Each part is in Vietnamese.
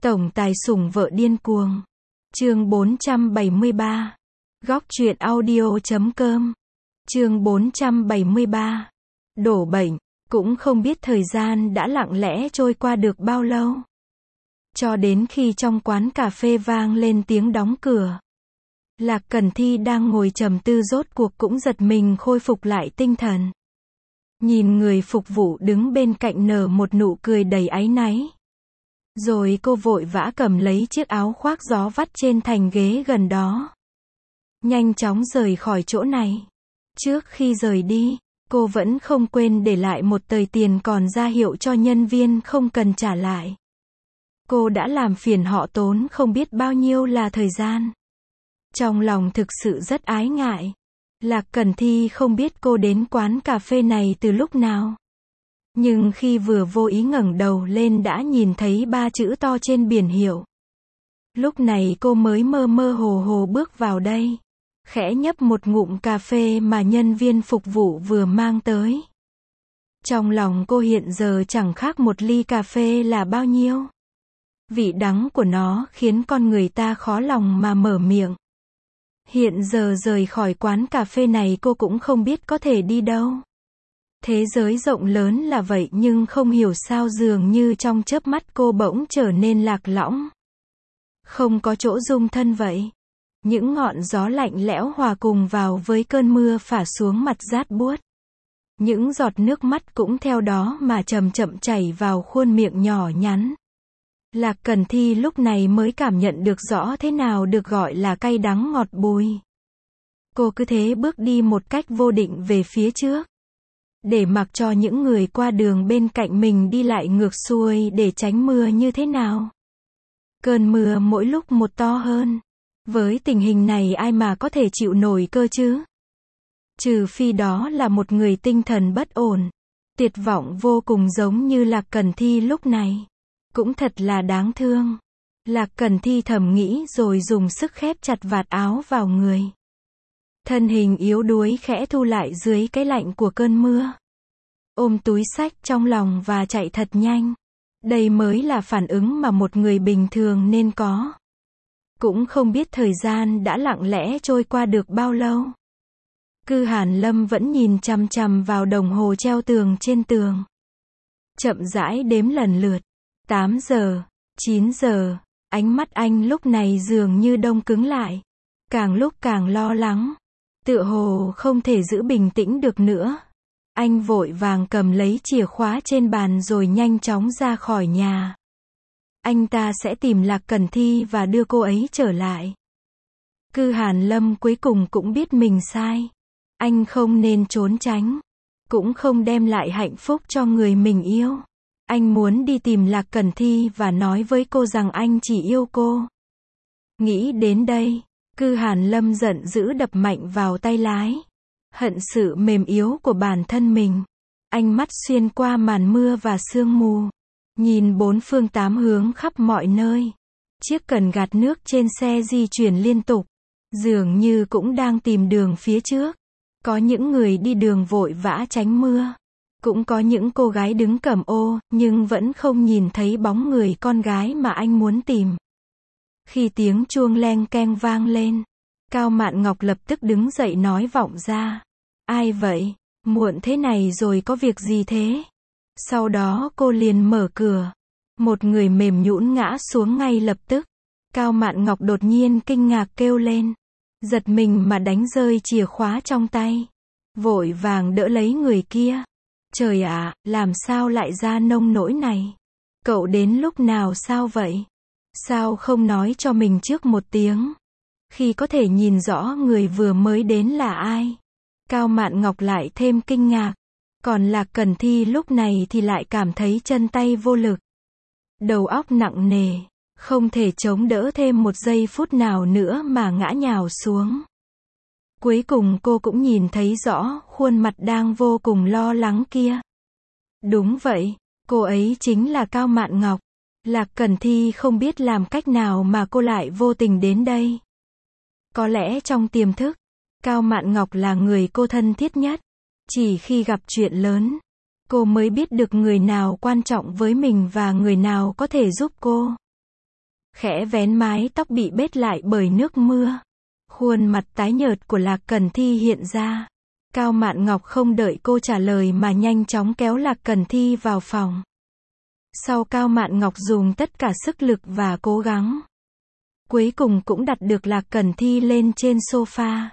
Tổng tài sủng vợ điên cuồng. Chương 473. Góc truyện audio.com. Chương 473. Đổ bệnh. Cũng không biết thời gian đã lặng lẽ trôi qua được bao lâu. Cho đến khi trong quán cà phê vang lên tiếng đóng cửa. Lạc Cần Thi đang ngồi trầm tư rốt cuộc cũng giật mình khôi phục lại tinh thần. Nhìn người phục vụ đứng bên cạnh nở một nụ cười đầy áy náy. Rồi cô vội vã cầm lấy chiếc áo khoác gió vắt trên thành ghế gần đó. Nhanh chóng rời khỏi chỗ này. Trước khi rời đi, cô vẫn không quên để lại một tờ tiền còn ra hiệu cho nhân viên không cần trả lại. Cô đã làm phiền họ tốn không biết bao nhiêu là thời gian. Trong lòng thực sự rất ái ngại. Lạc Cần Thi không biết cô đến quán cà phê này từ lúc nào. Nhưng khi vừa vô ý ngẩng đầu lên đã nhìn thấy 3 chữ to trên biển hiệu. Lúc này cô mới mơ mơ hồ hồ bước vào đây. Khẽ nhấp một ngụm cà phê mà nhân viên phục vụ vừa mang tới. Trong lòng cô hiện giờ chẳng khác một ly cà phê là bao nhiêu. Vị đắng của nó khiến con người ta khó lòng mà mở miệng. Hiện giờ rời khỏi quán cà phê này cô cũng không biết có thể đi đâu. Thế giới rộng lớn là vậy nhưng không hiểu sao dường như trong chớp mắt cô bỗng trở nên lạc lõng. Không có chỗ dung thân vậy. Những ngọn gió lạnh lẽo hòa cùng vào với cơn mưa phả xuống mặt rát buốt. Những giọt nước mắt cũng theo đó mà chậm chậm chảy vào khuôn miệng nhỏ nhắn. Lạc Cần Thi lúc này mới cảm nhận được rõ thế nào được gọi là cay đắng ngọt bùi. Cô cứ thế bước đi một cách vô định về phía trước. Để mặc cho những người qua đường bên cạnh mình đi lại ngược xuôi để tránh mưa như thế nào. Cơn mưa mỗi lúc một to hơn. Với tình hình này ai mà có thể chịu nổi cơ chứ? Trừ phi đó là một người tinh thần bất ổn. Tuyệt vọng vô cùng giống như Lạc Cần Thi lúc này. Cũng thật là đáng thương. Lạc Cần Thi thầm nghĩ rồi dùng sức khép chặt vạt áo vào người. Thân hình yếu đuối khẽ thu lại dưới cái lạnh của cơn mưa. Ôm túi xách trong lòng và chạy thật nhanh. Đây mới là phản ứng mà một người bình thường nên có. Cũng không biết thời gian đã lặng lẽ trôi qua được bao lâu. Cư Hàn Lâm vẫn nhìn chằm chằm vào đồng hồ treo tường trên tường. Chậm rãi đếm lần lượt. 8 giờ, 9 giờ, ánh mắt anh lúc này dường như đông cứng lại. Càng lúc càng lo lắng. Tựa hồ không thể giữ bình tĩnh được nữa. Anh vội vàng cầm lấy chìa khóa trên bàn rồi nhanh chóng ra khỏi nhà. Anh ta sẽ tìm Lạc Cần Thi và đưa cô ấy trở lại. Cư Hàn Lâm cuối cùng cũng biết mình sai. Anh không nên trốn tránh. Cũng không đem lại hạnh phúc cho người mình yêu. Anh muốn đi tìm Lạc Cần Thi và nói với cô rằng anh chỉ yêu cô. Nghĩ đến đây, Cư Hàn Lâm giận dữ đập mạnh vào tay lái. Hận sự mềm yếu của bản thân mình. Ánh mắt xuyên qua màn mưa và sương mù. Nhìn bốn phương tám hướng khắp mọi nơi. Chiếc cần gạt nước trên xe di chuyển liên tục. Dường như cũng đang tìm đường phía trước. Có những người đi đường vội vã tránh mưa. Cũng có những cô gái đứng cầm ô, nhưng vẫn không nhìn thấy bóng người con gái mà anh muốn tìm. Khi tiếng chuông leng keng vang lên, Cao Mạn Ngọc lập tức đứng dậy nói vọng ra. Ai vậy? Muộn thế này rồi có việc gì thế? Sau đó cô liền mở cửa. Một người mềm nhũn ngã xuống ngay lập tức. Cao Mạn Ngọc đột nhiên kinh ngạc kêu lên. Giật mình mà đánh rơi chìa khóa trong tay. Vội vàng đỡ lấy người kia. Trời ạ, làm sao lại ra nông nỗi này? Cậu đến lúc nào sao vậy? Sao không nói cho mình trước một tiếng? Khi có thể nhìn rõ người vừa mới đến là ai? Cao Mạn Ngọc lại thêm kinh ngạc. Còn Lạc Cần Thi lúc này thì lại cảm thấy chân tay vô lực. Đầu óc nặng nề. Không thể chống đỡ thêm một giây phút nào nữa mà ngã nhào xuống. Cuối cùng cô cũng nhìn thấy rõ khuôn mặt đang vô cùng lo lắng kia. Đúng vậy, cô ấy chính là Cao Mạn Ngọc. Lạc Cần Thi không biết làm cách nào mà cô lại vô tình đến đây. Có lẽ trong tiềm thức, Cao Mạn Ngọc là người cô thân thiết nhất. Chỉ khi gặp chuyện lớn, cô mới biết được người nào quan trọng với mình và người nào có thể giúp cô. khẽ vén mái tóc bị bết lại bởi nước mưa. Khuôn mặt tái nhợt của Lạc Cần Thi hiện ra. Cao Mạn Ngọc không đợi cô trả lời mà nhanh chóng kéo Lạc Cần Thi vào phòng. Sau Cao Mạn Ngọc dùng tất cả sức lực và cố gắng, cuối cùng cũng đặt được Lạc Cần Thi lên trên sofa.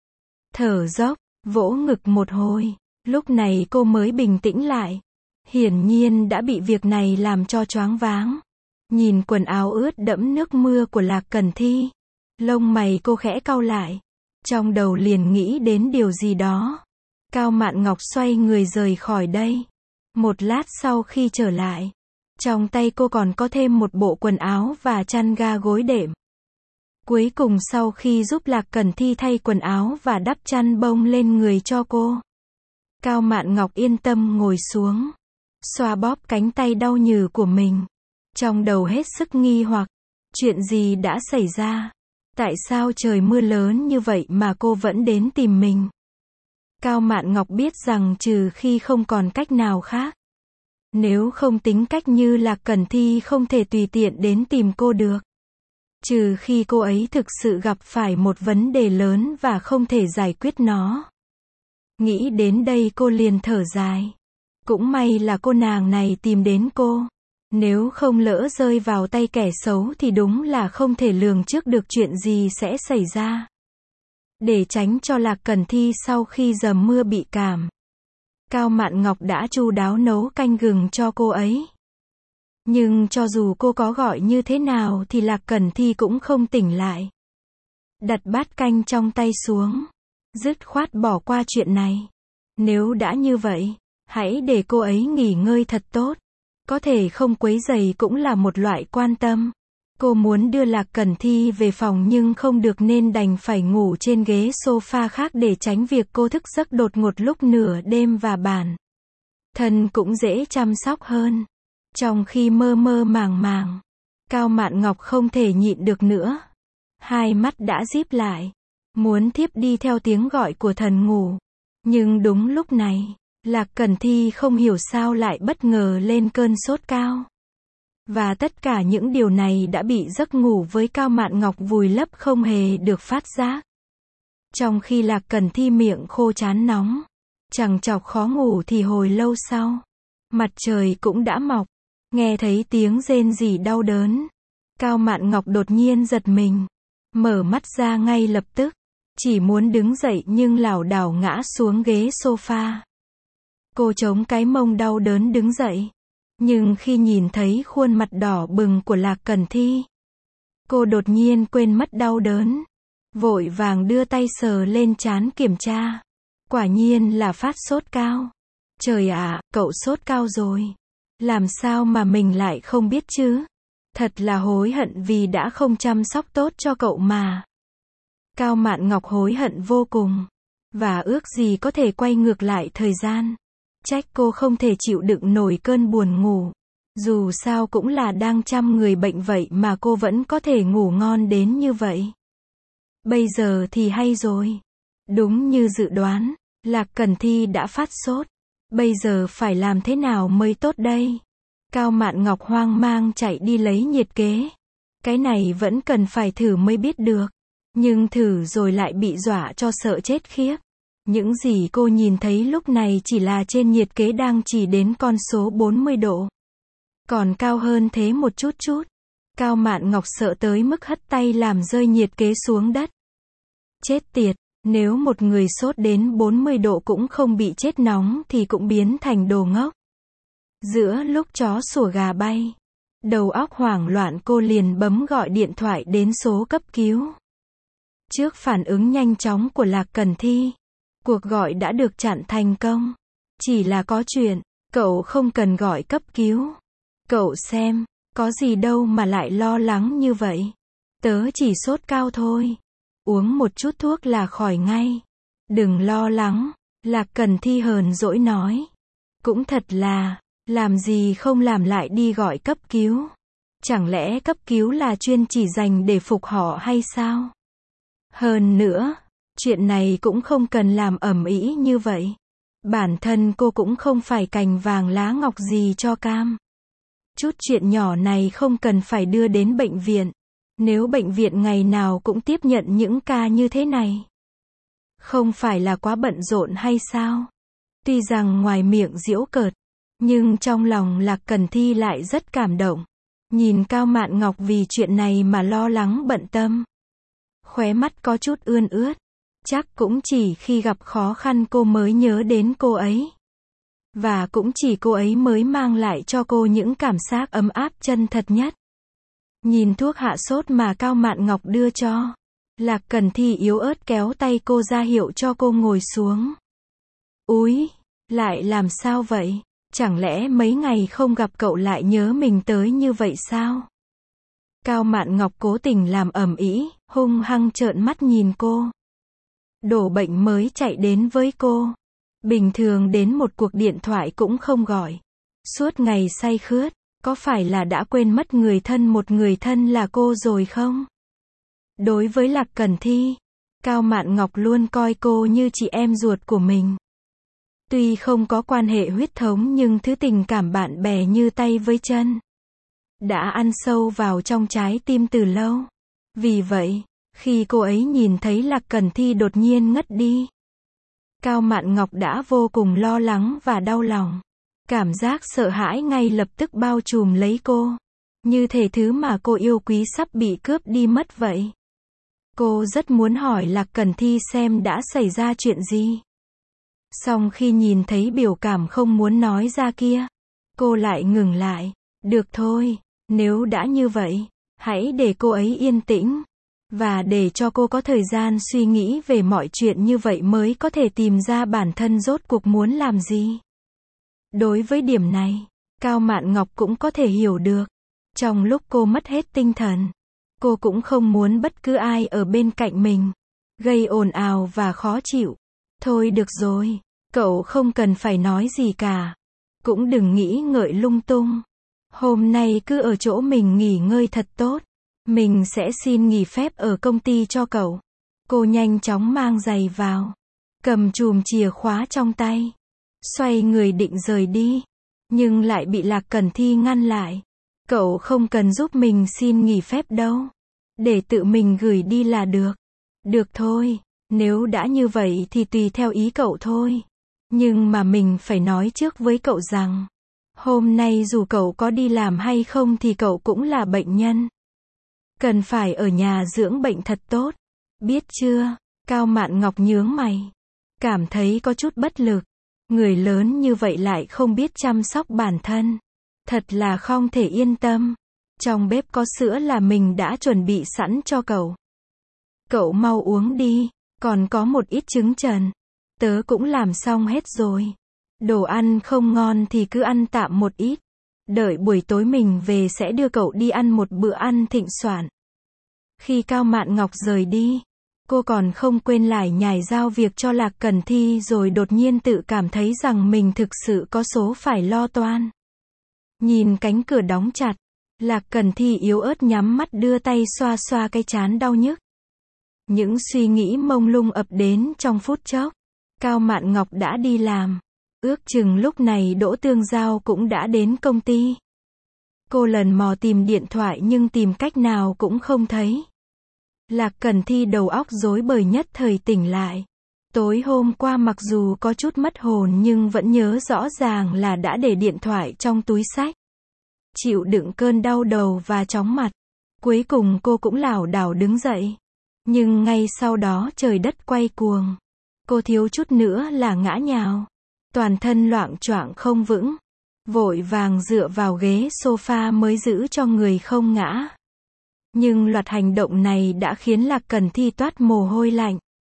Thở dốc, vỗ ngực một hồi, lúc này cô mới bình tĩnh lại. Hiển nhiên đã bị việc này làm cho choáng váng. Nhìn quần áo ướt đẫm nước mưa của Lạc Cần Thi, lông mày cô khẽ cau lại. Trong đầu liền nghĩ đến điều gì đó. Cao Mạn Ngọc xoay người rời khỏi đây. Một lát sau khi trở lại, trong tay cô còn có thêm một bộ quần áo và chăn ga gối đệm. Cuối cùng sau khi giúp Lạc Cần Thi thay quần áo và đắp chăn bông lên người cho cô, Cao Mạn Ngọc yên tâm ngồi xuống, xoa bóp cánh tay đau nhừ của mình. Trong đầu hết sức nghi hoặc, chuyện gì đã xảy ra? Tại sao trời mưa lớn như vậy mà cô vẫn đến tìm mình? Cao Mạn Ngọc biết rằng trừ khi không còn cách nào khác. Nếu không tính cách như Lạc Cần Thi không thể tùy tiện đến tìm cô được. Trừ khi cô ấy thực sự gặp phải một vấn đề lớn và không thể giải quyết nó. Nghĩ đến đây cô liền thở dài. Cũng may là cô nàng này tìm đến cô. Nếu không lỡ rơi vào tay kẻ xấu thì đúng là không thể lường trước được chuyện gì sẽ xảy ra. Để tránh cho Lạc Cần Thi sau khi dầm mưa bị cảm, Cao Mạn Ngọc đã chu đáo nấu canh gừng cho cô ấy. Nhưng cho dù cô có gọi như thế nào thì Lạc Cần Thi cũng không tỉnh lại. Đặt bát canh trong tay xuống, dứt khoát bỏ qua chuyện này. Nếu đã như vậy, hãy để cô ấy nghỉ ngơi thật tốt. Có thể không quấy rầy cũng là một loại quan tâm. Cô muốn đưa Lạc Cần Thi về phòng nhưng không được nên đành phải ngủ trên ghế sofa khác để tránh việc cô thức giấc đột ngột lúc nửa đêm và bản thân cũng dễ chăm sóc hơn. Trong khi mơ mơ màng màng, Cao Mạn Ngọc không thể nhịn được nữa. Hai mắt đã díp lại, muốn thiếp đi theo tiếng gọi của thần ngủ. Nhưng đúng lúc này, Lạc Cần Thi không hiểu sao lại bất ngờ lên cơn sốt cao. Và tất cả những điều này đã bị giấc ngủ với Cao Mạn Ngọc vùi lấp không hề được phát giác. Trong khi Lạc Cần Thi miệng khô chán nóng, chằng chọc khó ngủ thì hồi lâu sau, mặt trời cũng đã mọc. Nghe thấy tiếng rên rỉ đau đớn, Cao Mạn Ngọc đột nhiên giật mình, mở mắt ra ngay lập tức, chỉ muốn đứng dậy nhưng lảo đảo ngã xuống ghế sofa. Cô chống cái mông đau đớn đứng dậy, nhưng khi nhìn thấy khuôn mặt đỏ bừng của Lạc Cần Thi, cô đột nhiên quên mất đau đớn, vội vàng đưa tay sờ lên trán kiểm tra. Quả nhiên là phát sốt cao. Trời ạ, cậu sốt cao rồi. Làm sao mà mình lại không biết chứ? Thật là hối hận vì đã không chăm sóc tốt cho cậu mà. Cao Mạn Ngọc hối hận vô cùng, và ước gì có thể quay ngược lại thời gian. Trách cô không thể chịu đựng nổi cơn buồn ngủ. Dù sao cũng là đang chăm người bệnh vậy mà cô vẫn có thể ngủ ngon đến như vậy. Bây giờ thì hay rồi. Đúng như dự đoán, Lạc Cần Thi đã phát sốt. Bây giờ phải làm thế nào mới tốt đây? Cao Mạn Ngọc hoang mang chạy đi lấy nhiệt kế. Cái này vẫn cần phải thử mới biết được. Nhưng thử rồi lại bị dọa cho sợ chết khiếp. Những gì cô nhìn thấy lúc này chỉ là trên nhiệt kế đang chỉ đến con số 40 độ. Còn cao hơn thế một chút chút. Cao Mạn Ngọc sợ tới mức hất tay làm rơi nhiệt kế xuống đất. Chết tiệt, nếu một người sốt đến 40 độ cũng không bị chết nóng thì cũng biến thành đồ ngốc. Giữa lúc chó sủa gà bay, đầu óc hoảng loạn cô liền bấm gọi điện thoại đến số cấp cứu. Trước phản ứng nhanh chóng của Lạc Cần Thi, cuộc gọi đã được chặn thành công. Chỉ là có chuyện, cậu không cần gọi cấp cứu. Cậu xem, có gì đâu mà lại lo lắng như vậy. Tớ chỉ sốt cao thôi. Uống một chút thuốc là khỏi ngay. Đừng lo lắng, Lạc Cần Thi hờn dỗi nói. Cũng thật là, làm gì không làm lại đi gọi cấp cứu. Chẳng lẽ cấp cứu là chuyên chỉ dành để phục họ hay sao? Hơn nữa, chuyện này cũng không cần làm ầm ĩ như vậy. Bản thân cô cũng không phải cành vàng lá ngọc gì cho cam. Chút chuyện nhỏ này không cần phải đưa đến bệnh viện. Nếu bệnh viện ngày nào cũng tiếp nhận những ca như thế này, không phải là quá bận rộn hay sao? Tuy rằng ngoài miệng giễu cợt, nhưng trong lòng Lạc Cần Thi lại rất cảm động. Nhìn Cao Mạn Ngọc vì chuyện này mà lo lắng bận tâm. Khóe mắt có chút ươn ướt. Chắc cũng chỉ khi gặp khó khăn cô mới nhớ đến cô ấy. Và cũng chỉ cô ấy mới mang lại cho cô những cảm giác ấm áp chân thật nhất. Nhìn thuốc hạ sốt mà Cao Mạn Ngọc đưa cho, Lạc Cần Thi yếu ớt kéo tay cô ra hiệu cho cô ngồi xuống. Úi, lại làm sao vậy? Chẳng lẽ mấy ngày không gặp cậu lại nhớ mình tới như vậy sao? Cao Mạn Ngọc cố tình làm ầm ĩ, hung hăng trợn mắt nhìn cô. Đổ bệnh mới chạy đến với cô. Bình thường đến một cuộc điện thoại cũng không gọi. Suốt ngày say khướt, có phải là đã quên mất một người thân là cô rồi không? Đối với Lạc Cần Thi, Cao Mạn Ngọc luôn coi cô như chị em ruột của mình. Tuy không có quan hệ huyết thống nhưng thứ tình cảm bạn bè như tay với chân đã ăn sâu vào trong trái tim từ lâu. Vì vậy, khi cô ấy nhìn thấy Lạc Cần Thi đột nhiên ngất đi, Cao Mạn Ngọc đã vô cùng lo lắng và đau lòng. Cảm giác sợ hãi ngay lập tức bao trùm lấy cô. Như thể thứ mà cô yêu quý sắp bị cướp đi mất vậy. Cô rất muốn hỏi Lạc Cần Thi xem đã xảy ra chuyện gì. Song khi nhìn thấy biểu cảm không muốn nói ra kia, cô lại ngừng lại. Được thôi, nếu đã như vậy, hãy để cô ấy yên tĩnh. Và để cho cô có thời gian suy nghĩ về mọi chuyện, như vậy mới có thể tìm ra bản thân rốt cuộc muốn làm gì. Đối với điểm này, Cao Mạn Ngọc cũng có thể hiểu được. Trong lúc cô mất hết tinh thần, cô cũng không muốn bất cứ ai ở bên cạnh mình gây ồn ào và khó chịu. Thôi được rồi, cậu không cần phải nói gì cả. Cũng đừng nghĩ ngợi lung tung. Hôm nay cứ ở chỗ mình nghỉ ngơi thật tốt. Mình sẽ xin nghỉ phép ở công ty cho cậu. Cô nhanh chóng mang giày vào, cầm chùm chìa khóa trong tay, xoay người định rời đi, nhưng lại bị Lạc Cần Thi ngăn lại. Cậu không cần giúp mình xin nghỉ phép đâu. Để tự mình gửi đi là được. Được thôi, nếu đã như vậy thì tùy theo ý cậu thôi. Nhưng mà mình phải nói trước với cậu rằng, hôm nay dù cậu có đi làm hay không thì cậu cũng là bệnh nhân. Cần phải ở nhà dưỡng bệnh thật tốt. Biết chưa? Cao Mạn Ngọc nhướng mày. Cảm thấy có chút bất lực. Người lớn như vậy lại không biết chăm sóc bản thân. Thật là không thể yên tâm. Trong bếp có sữa là mình đã chuẩn bị sẵn cho cậu. Cậu mau uống đi. Còn có một ít trứng trần. Tớ cũng làm xong hết rồi. Đồ ăn không ngon thì cứ ăn tạm một ít. Đợi buổi tối mình về sẽ đưa cậu đi ăn một bữa ăn thịnh soạn. Khi Cao Mạn Ngọc rời đi, cô còn không quên lải nhải giao việc cho Lạc Cần Thi, rồi đột nhiên tự cảm thấy rằng mình thực sự có số phải lo toan. Nhìn cánh cửa đóng chặt, Lạc Cần Thi yếu ớt nhắm mắt đưa tay xoa xoa cái trán đau nhức. Những suy nghĩ mông lung ập đến trong phút chốc. Cao Mạn Ngọc đã đi làm. Ước chừng lúc này Đỗ Tương Giao cũng đã đến công ty. Cô lần mò tìm điện thoại nhưng tìm cách nào cũng không thấy. Lạc Cần Thi đầu óc rối bời nhất thời tỉnh lại. Tối hôm qua mặc dù có chút mất hồn nhưng vẫn nhớ rõ ràng là đã để điện thoại trong túi xách. Chịu đựng cơn đau đầu và chóng mặt. Cuối cùng cô cũng lảo đảo đứng dậy. Nhưng ngay sau đó trời đất quay cuồng. Cô thiếu chút nữa là ngã nhào. Toàn thân loạng choạng không vững. Vội vàng dựa vào ghế sofa mới giữ cho người không ngã. Nhưng loạt hành động này đã khiến Lạc Cần Thi toát mồ hôi lạnh.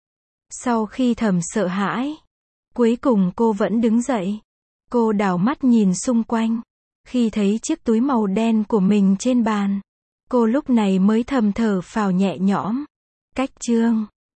Sau khi thầm sợ hãi, cuối cùng cô vẫn đứng dậy. Cô đảo mắt nhìn xung quanh. Khi thấy chiếc túi màu đen của mình trên bàn, cô lúc này mới thầm thở phào nhẹ nhõm. Cách chương